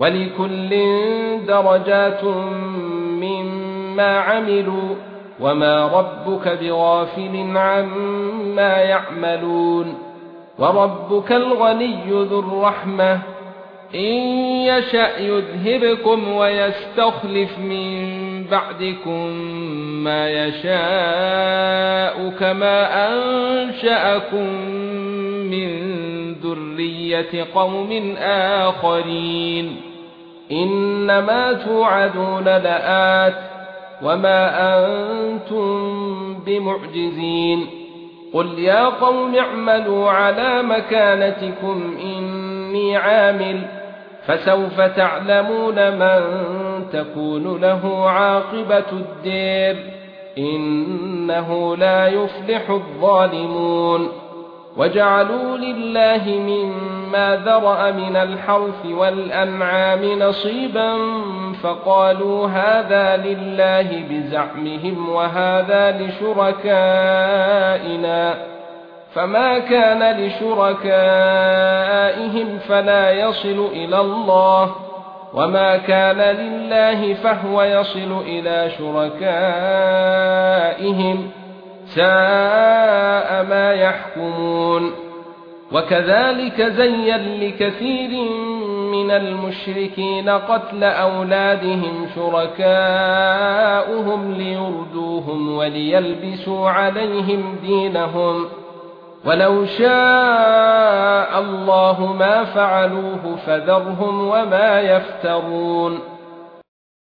ولكل درجات مما عملوا وما ربك بغافل عما يعملون وربك الغني ذو الرحمة إن يشأ يذهبكم ويستخلف من بعدكم ما يشاء كما أنشأكم من ذرية قوم آخرين إنما توعدون لآت وما أنتم بمعجزين قل يا قوم اعملوا على مكانتكم إني عامل فسوف تعلمون من تكون له عاقبة الدير إنه لا يفلح الظالمون وجعلوا لله مما ذرأ من الحرث والأنعام نصيبا فقالوا هذا لله بزعمهم وهذا لشركائنا فما كان لشركائهم فلا يصل إلى الله وما كان لله فهو يصل إلى شركائهم ساء ما يحكمون وكذلك زين لكثير من المشركين قتل أولادهم شركاؤهم ليردوهم وليلبسوا عليهم دينهم ولو شاء الله ما فعلوه فذرهم وما يفترون